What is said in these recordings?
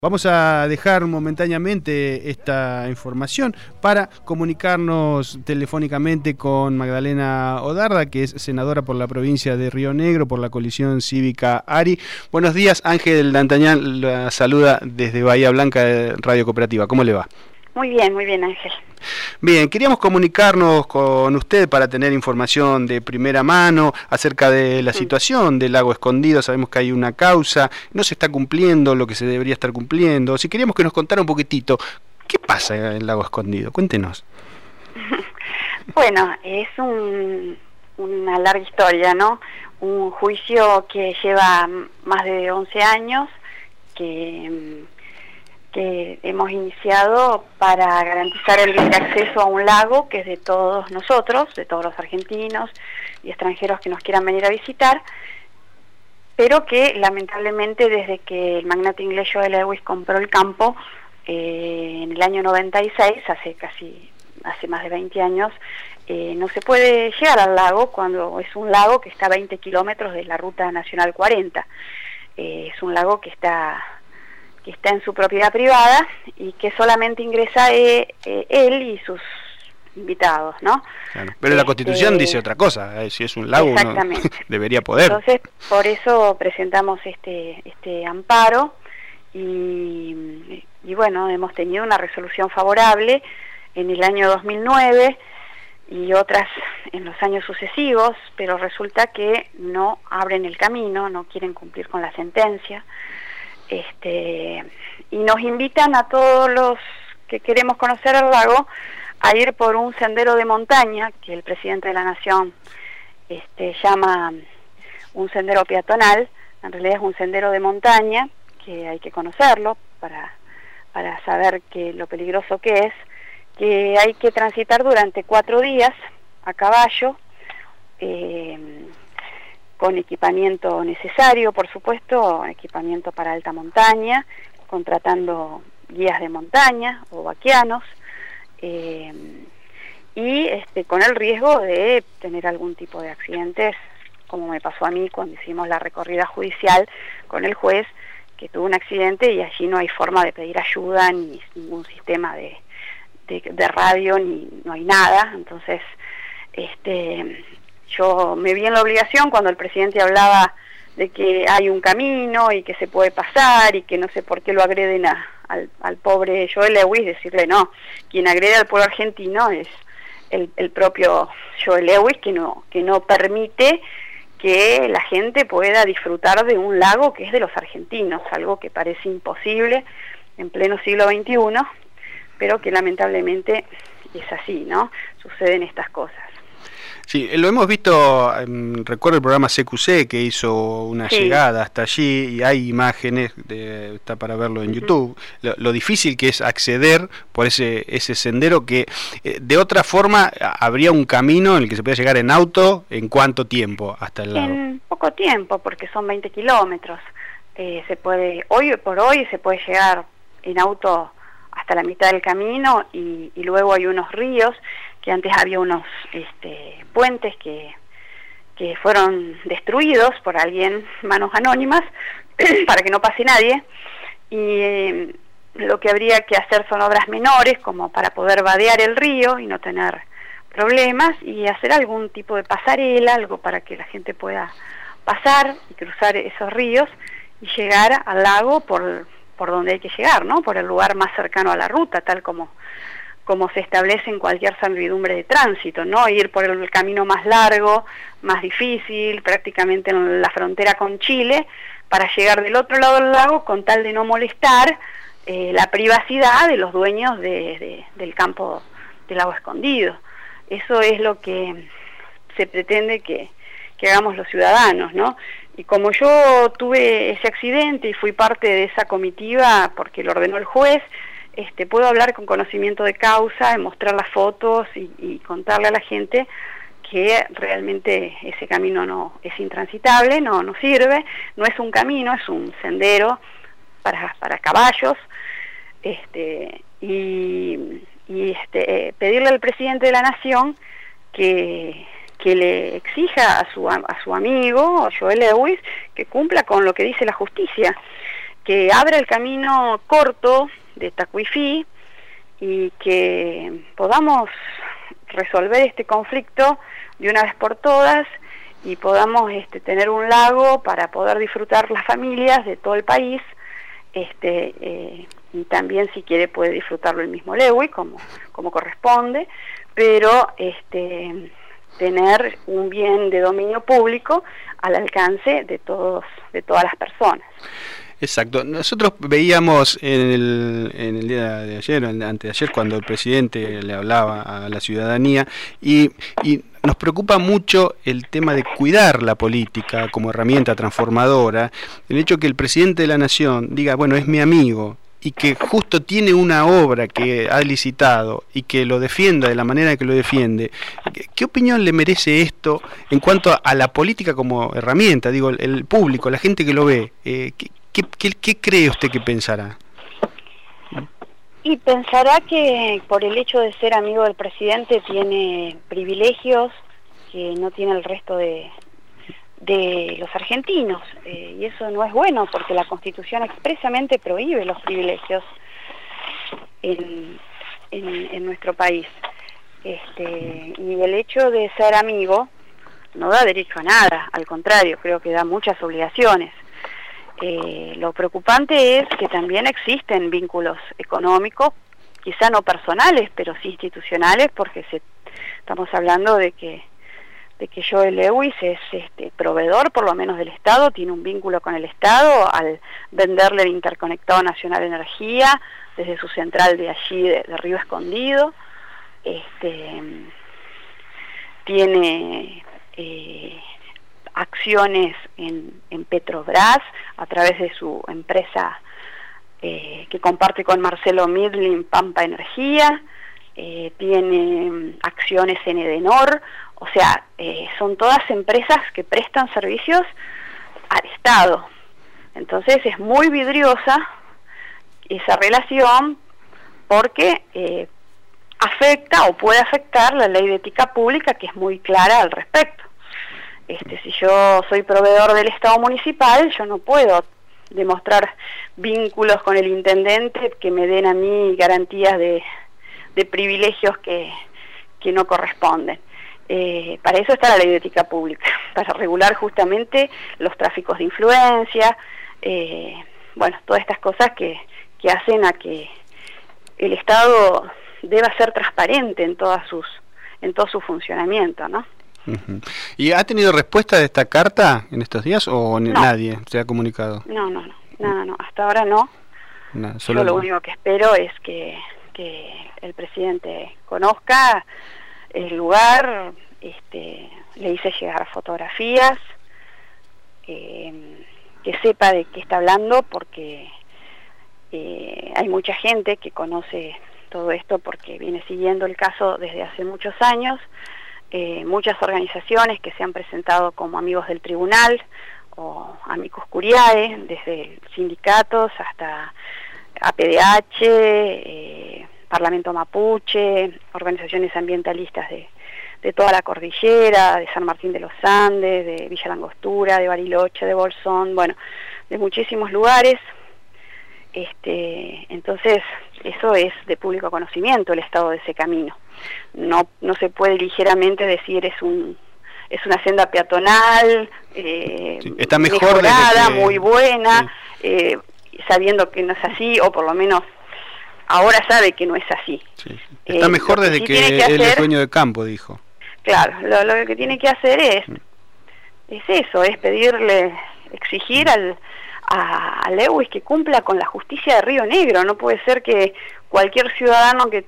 Vamos a dejar momentáneamente esta información para comunicarnos telefónicamente con Magdalena Odarda, que es senadora por la provincia de Río Negro por la coalición cívica ARI. Buenos días, Ángel D'Antañán la saluda desde Bahía Blanca de Radio Cooperativa. ¿Cómo le va? Muy bien, Ángel. Bien, queríamos comunicarnos con usted para tener información de primera mano acerca de la situación del lago Escondido. Sabemos que hay una causa, no se está cumpliendo lo que se debería estar cumpliendo. Si queríamos que nos contara un poquitito, ¿qué pasa en el lago Escondido? Cuéntenos. Bueno, es una larga historia, ¿no? Un juicio que lleva más de 11 años, que hemos iniciado para garantizar el libre acceso a un lago que es de todos nosotros, de todos los argentinos y extranjeros que nos quieran venir a visitar, pero que lamentablemente desde que el magnate inglés Joel Lewis compró el campo en el año 96, hace más de 20 años, no se puede llegar al lago cuando es un lago que está a 20 kilómetros de la Ruta Nacional 40. Es un lago que está en su propiedad privada y que solamente ingresa él y sus invitados, ¿no? Claro, pero la Constitución dice otra cosa, si es un lago uno debería poder. Entonces, por eso presentamos este amparo y bueno, hemos tenido una resolución favorable en el año 2009 y otras en los años sucesivos, pero resulta que no abren el camino, no quieren cumplir con la sentencia. Y nos invitan a todos los que queremos conocer el lago a ir por un sendero de montaña que el presidente de la Nación llama un sendero peatonal. En realidad es un sendero de montaña que hay que conocerlo para saber lo peligroso que es, que hay que transitar durante 4 días a caballo, con equipamiento necesario, por supuesto, equipamiento para alta montaña, contratando guías de montaña o vaquianos, y con el riesgo de tener algún tipo de accidentes, como me pasó a mí cuando hicimos la recorrida judicial con el juez, que tuvo un accidente y allí no hay forma de pedir ayuda, ni ningún sistema de radio, ni no hay nada. Entonces, yo me vi en la obligación cuando el presidente hablaba de que hay un camino y que se puede pasar y que no sé por qué lo agreden al pobre Joel Lewis, decirle no, quien agrede al pueblo argentino es el propio Joel Lewis, que no permite que la gente pueda disfrutar de un lago que es de los argentinos, algo que parece imposible en pleno siglo XXI, pero que lamentablemente es así, ¿no? Suceden estas cosas. Sí, lo hemos visto, recuerdo el programa CQC que hizo una llegada hasta allí y hay imágenes, está para verlo en YouTube, lo difícil que es acceder por ese sendero que de otra forma habría un camino en el que se puede llegar en auto. ¿En cuánto tiempo hasta el lago? En poco tiempo, porque son 20 kilómetros. Hoy por hoy se puede llegar en auto hasta la mitad del camino y luego hay unos ríos, que antes había unos puentes que fueron destruidos por alguien, manos anónimas, para que no pase nadie, y lo que habría que hacer son obras menores, como para poder vadear el río y no tener problemas, y hacer algún tipo de pasarela, algo para que la gente pueda pasar y cruzar esos ríos y llegar al lago por donde hay que llegar, ¿no? Por el lugar más cercano a la ruta, tal como se establece en cualquier servidumbre de tránsito, ¿no? Ir por el camino más largo, más difícil, prácticamente en la frontera con Chile, para llegar del otro lado del lago con tal de no molestar la privacidad de los dueños del campo del lago Escondido. Eso es lo que se pretende que hagamos los ciudadanos, ¿no? Y como yo tuve ese accidente y fui parte de esa comitiva porque lo ordenó el juez, puedo hablar con conocimiento de causa, mostrar las fotos y contarle a la gente que realmente ese camino no es intransitable, no sirve, no es un camino, es un sendero para caballos, pedirle al presidente de la Nación que le exija a su amigo Joel Lewis que cumpla con lo que dice la justicia. que abra el camino corto de Tacuifí y que podamos resolver este conflicto de una vez por todas y podamos tener un lago para poder disfrutar las familias de todo el país, y también si quiere puede disfrutarlo el mismo Lewis como corresponde, pero tener un bien de dominio público al alcance de todas las personas. Exacto. Nosotros veíamos en el día de ayer, antes de ayer, cuando el presidente le hablaba a la ciudadanía, y nos preocupa mucho el tema de cuidar la política como herramienta transformadora, el hecho que el presidente de la Nación diga, bueno, es mi amigo, y que justo tiene una obra que ha licitado y que lo defienda de la manera que lo defiende. ¿Qué opinión le merece esto en cuanto a la política como herramienta? Digo, el público, la gente que lo ve, ¿qué cree usted que pensará? Y pensará que por el hecho de ser amigo del presidente tiene privilegios que no tiene el resto de los argentinos, y eso no es bueno porque la Constitución expresamente prohíbe los privilegios en nuestro país, y el hecho de ser amigo no da derecho a nada, al contrario, creo que da muchas obligaciones. Lo preocupante es que también existen vínculos económicos, quizá no personales, pero sí institucionales, porque estamos hablando de que Joel Lewis es proveedor por lo menos del Estado, tiene un vínculo con el Estado al venderle el Interconectado Nacional de Energía desde su central de allí de Río Escondido. Tiene acciones en Petrobras a través de su empresa que comparte con Marcelo Midlin, Pampa Energía. Tiene acciones en Edenor, o sea, son todas empresas que prestan servicios al Estado. Entonces es muy vidriosa esa relación porque afecta o puede afectar la ley de ética pública, que es muy clara al respecto. Si yo soy proveedor del Estado municipal, yo no puedo demostrar vínculos con el intendente que me den a mí garantías de privilegios que no corresponden. Para eso está la ley de ética pública, para regular justamente los tráficos de influencia, bueno, todas estas cosas que hacen a que el Estado deba ser transparente en todo su funcionamiento, ¿no? Uh-huh. ¿Y ha tenido respuesta de esta carta en estos días o no, nadie se ha comunicado? No, hasta ahora no. Yo lo único que espero es que el presidente conozca el lugar, le hice llegar fotografías, que sepa de qué está hablando, porque hay mucha gente que conoce todo esto porque viene siguiendo el caso desde hace muchos años, muchas organizaciones que se han presentado como amigos del tribunal o amicus curiae, desde sindicatos hasta APDH, Parlamento Mapuche, organizaciones ambientalistas de toda la cordillera, de San Martín de los Andes, de Villa Langostura, de Bariloche, de Bolsón, bueno, de muchísimos lugares. Entonces, eso es de público conocimiento, el estado de ese camino. No se puede ligeramente decir es una senda peatonal, sí, está mejor mejorada, muy buena, sí. Sabiendo que no es así, o por lo menos ahora sabe que no es así. Sí. Está mejor desde que él es dueño de campo, dijo. Claro, lo que tiene que hacer es eso, es exigir a Lewis que cumpla con la justicia de Río Negro. No puede ser que cualquier ciudadano que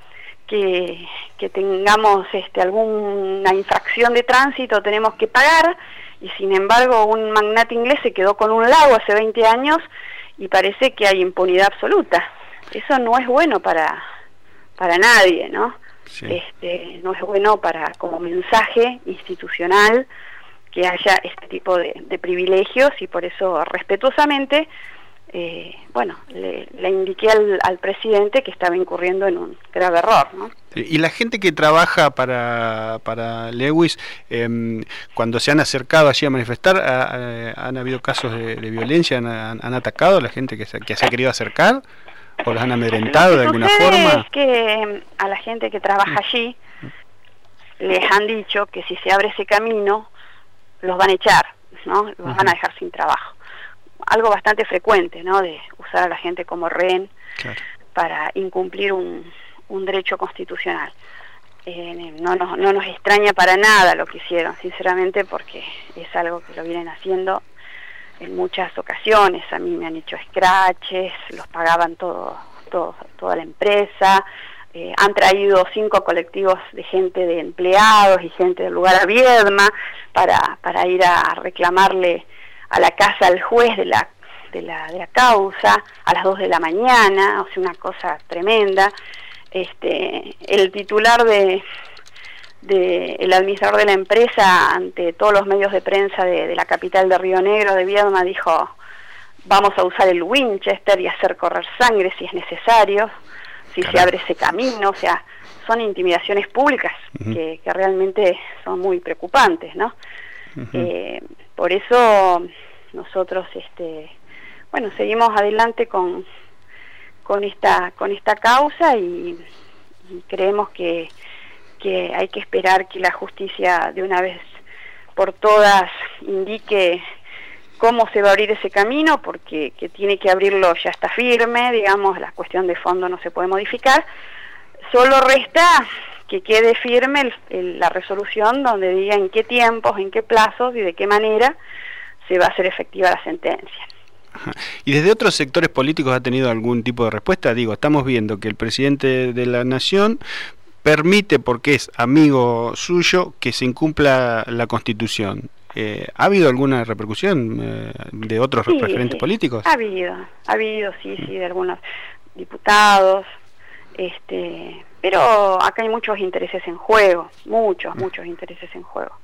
tengamos alguna infracción de tránsito tenemos que pagar, y sin embargo un magnate inglés se quedó con un lago hace 20 años y parece que hay impunidad absoluta. Eso no es bueno para nadie, ¿no? Sí. No es bueno como mensaje institucional que haya este tipo de privilegios, y por eso respetuosamente bueno, le indiqué al presidente que estaba incurriendo en un grave error, ¿no? Y la gente que trabaja para Lewis, cuando se han acercado allí a manifestar, ¿han habido casos de violencia? ¿Han atacado a la gente que se ha querido acercar? ¿O los han amedrentado de alguna forma? Es que a la gente que trabaja allí les han dicho que si se abre ese camino los van a echar, ¿no? Los van a dejar sin trabajo. Algo bastante frecuente, ¿no? De usar a la gente como rehén, claro, para incumplir un derecho constitucional. No nos extraña para nada lo que hicieron, sinceramente, porque es algo que lo vienen haciendo en muchas ocasiones. A mí me han hecho scratches, los pagaban toda la empresa. Han traído 5 colectivos de gente, de empleados y gente del lugar a Viedma para ir a reclamarle a la casa al juez de la causa a las 2 de la mañana, o sea, una cosa tremenda. El titular el administrador de la empresa, ante todos los medios de prensa de la capital de Río Negro, de Viedma, dijo: vamos a usar el Winchester y hacer correr sangre si es necesario, si se abre ese camino. O sea, son intimidaciones públicas que realmente son muy preocupantes, ¿no? Por eso nosotros bueno, seguimos adelante con esta causa y creemos que hay que esperar que la justicia de una vez por todas indique cómo se va a abrir ese camino, porque que tiene que abrirlo ya está firme, digamos, la cuestión de fondo no se puede modificar. Solo resta que quede firme la resolución donde diga en qué tiempos, en qué plazos y de qué manera se va a hacer efectiva la sentencia. Ajá. ¿Y desde otros sectores políticos ha tenido algún tipo de respuesta? Digo, estamos viendo que el presidente de la Nación permite, porque es amigo suyo, que se incumpla la Constitución. ¿Ha habido alguna repercusión de otros referentes políticos? Ha habido, sí, de algunos diputados, pero acá hay muchos intereses en juego, muchos intereses en juego.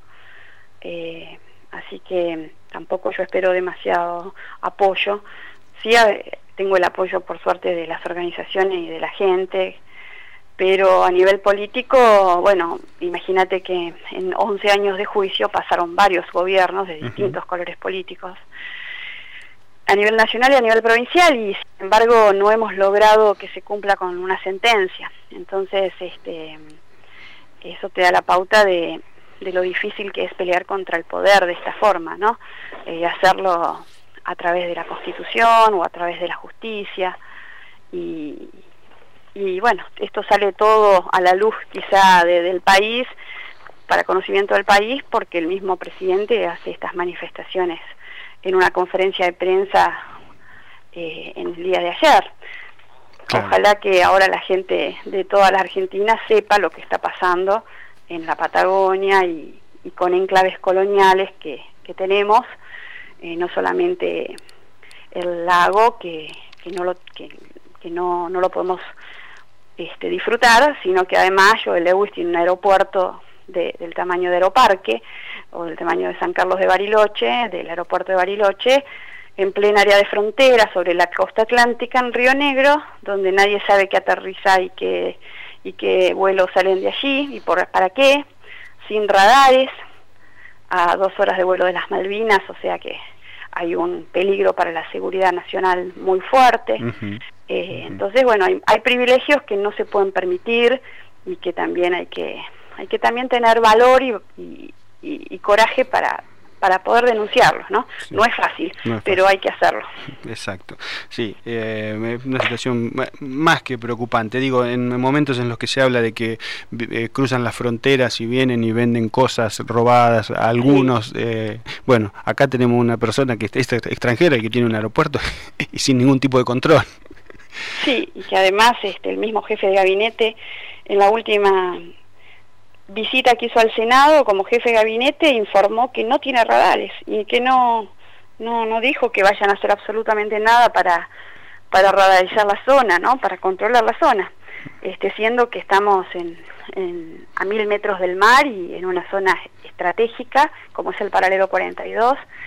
Así que tampoco yo espero demasiado apoyo. Sí, tengo el apoyo, por suerte, de las organizaciones y de la gente, pero a nivel político, bueno, imagínate que en 11 años de juicio pasaron varios gobiernos de distintos colores políticos, a nivel nacional y a nivel provincial, y sin embargo no hemos logrado que se cumpla con una sentencia. Entonces, eso te da la pauta de lo difícil que es pelear contra el poder de esta forma, ¿no? Hacerlo a través de la Constitución o a través de la justicia, y bueno, esto sale todo a la luz quizá del país, para conocimiento del país, porque el mismo presidente hace estas manifestaciones en una conferencia de prensa en el día de ayer. Claro. Ojalá que ahora la gente de toda la Argentina sepa lo que está pasando en la Patagonia y con enclaves coloniales que tenemos, no solamente el lago, que no lo podemos disfrutar, sino que además Lewis tiene un aeropuerto del tamaño de Aeroparque, o del tamaño de San Carlos de Bariloche, del aeropuerto de Bariloche, en plena área de frontera, sobre la costa atlántica, en Río Negro, donde nadie sabe qué aterriza y qué vuelos salen de allí, y para qué, sin radares, a 2 horas de vuelo de las Malvinas, o sea que hay un peligro para la seguridad nacional muy fuerte. Entonces, bueno, hay privilegios que no se pueden permitir, y que también hay que también tener valor y coraje para poder denunciarlos, ¿no? Sí. No es fácil, pero hay que hacerlo. Exacto, sí, una situación más que preocupante. Digo, en momentos en los que se habla de que cruzan las fronteras y vienen y venden cosas robadas a algunos, bueno, acá tenemos una persona que es extranjera y que tiene un aeropuerto y sin ningún tipo de control. Sí, y que además el mismo jefe de gabinete, en la última visita que hizo al Senado como jefe de gabinete, informó que no tiene radares y que no dijo que vayan a hacer absolutamente nada para radarizar la zona, ¿no? Para controlar la zona, siendo que estamos a 1000 metros del mar y en una zona estratégica como es el paralelo 42,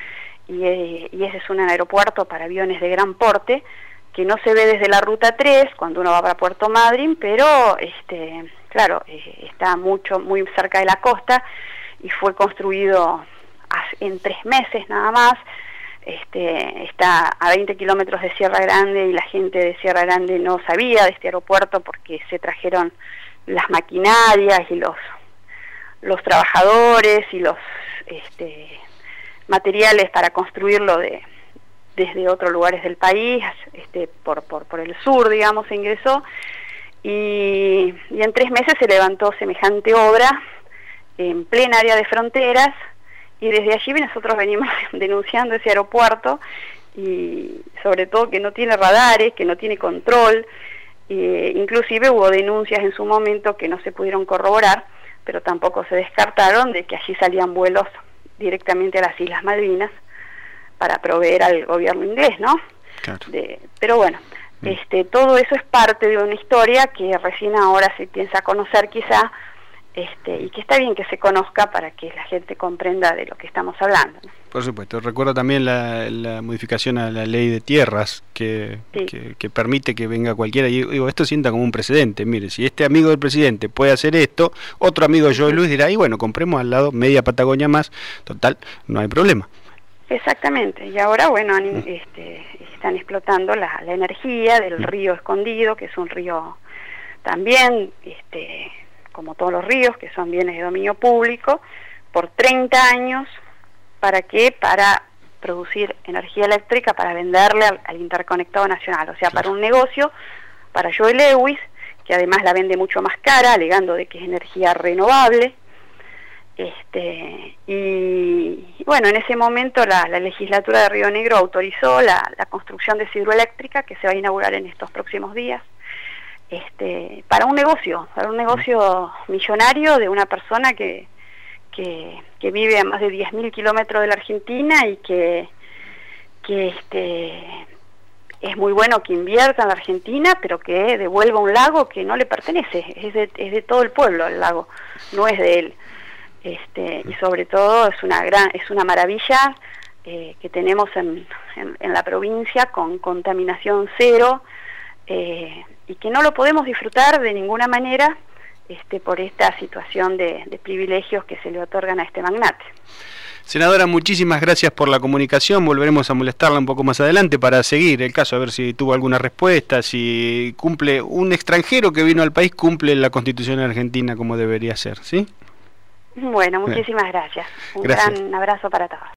y ese es un aeropuerto para aviones de gran porte, que no se ve desde la ruta 3 cuando uno va para Puerto Madryn, pero claro, está muy cerca de la costa y fue construido en 3 meses nada más. Está a 20 kilómetros de Sierra Grande y la gente de Sierra Grande no sabía de este aeropuerto porque se trajeron las maquinarias y los trabajadores y los materiales para construirlo desde otros lugares del país, por el sur, digamos, se ingresó, y en 3 meses se levantó semejante obra en plena área de fronteras, y desde allí nosotros venimos denunciando ese aeropuerto, y sobre todo que no tiene radares, que no tiene control, inclusive hubo denuncias en su momento que no se pudieron corroborar, pero tampoco se descartaron de que allí salían vuelos directamente a las Islas Malvinas para proveer al gobierno inglés, ¿no? Claro. Pero bueno, todo eso es parte de una historia que recién ahora se piensa a conocer quizá, y que está bien que se conozca para que la gente comprenda de lo que estamos hablando, ¿no? Por supuesto. Recuerdo también la modificación a la ley de tierras que permite que venga cualquiera, y digo, esto sienta como un precedente. Mire, si este amigo del presidente puede hacer esto, otro amigo de Joe Luis dirá, y bueno, compremos al lado media Patagonia más, total, no hay problema. Exactamente, y ahora bueno, están explotando la energía del río Escondido, que es un río también, como todos los ríos, que son bienes de dominio público, por 30 años. ¿Para qué? Para producir energía eléctrica, para venderle al interconectado nacional, o sea, Claro. para un negocio, para Joe Lewis, que además la vende mucho más cara, alegando de que es energía renovable. Y bueno, en ese momento la legislatura de Río Negro autorizó la construcción de esa hidroeléctrica que se va a inaugurar en estos próximos días, para un negocio millonario de una persona que vive a más de 10.000 kilómetros de la Argentina y que es muy bueno que invierta en la Argentina, pero que devuelva un lago que no le pertenece, es de todo el pueblo el lago, no es de él. Y sobre todo es una maravilla que tenemos en la provincia, con contaminación cero, y que no lo podemos disfrutar de ninguna manera por esta situación de privilegios que se le otorgan a este magnate. Senadora, muchísimas gracias por la comunicación. Volveremos a molestarla un poco más adelante para seguir el caso, a ver si tuvo alguna respuesta, si cumple un extranjero que vino al país, cumple la Constitución argentina como debería ser, ¿sí? Bueno, muchísimas gracias. Un gran abrazo para todos.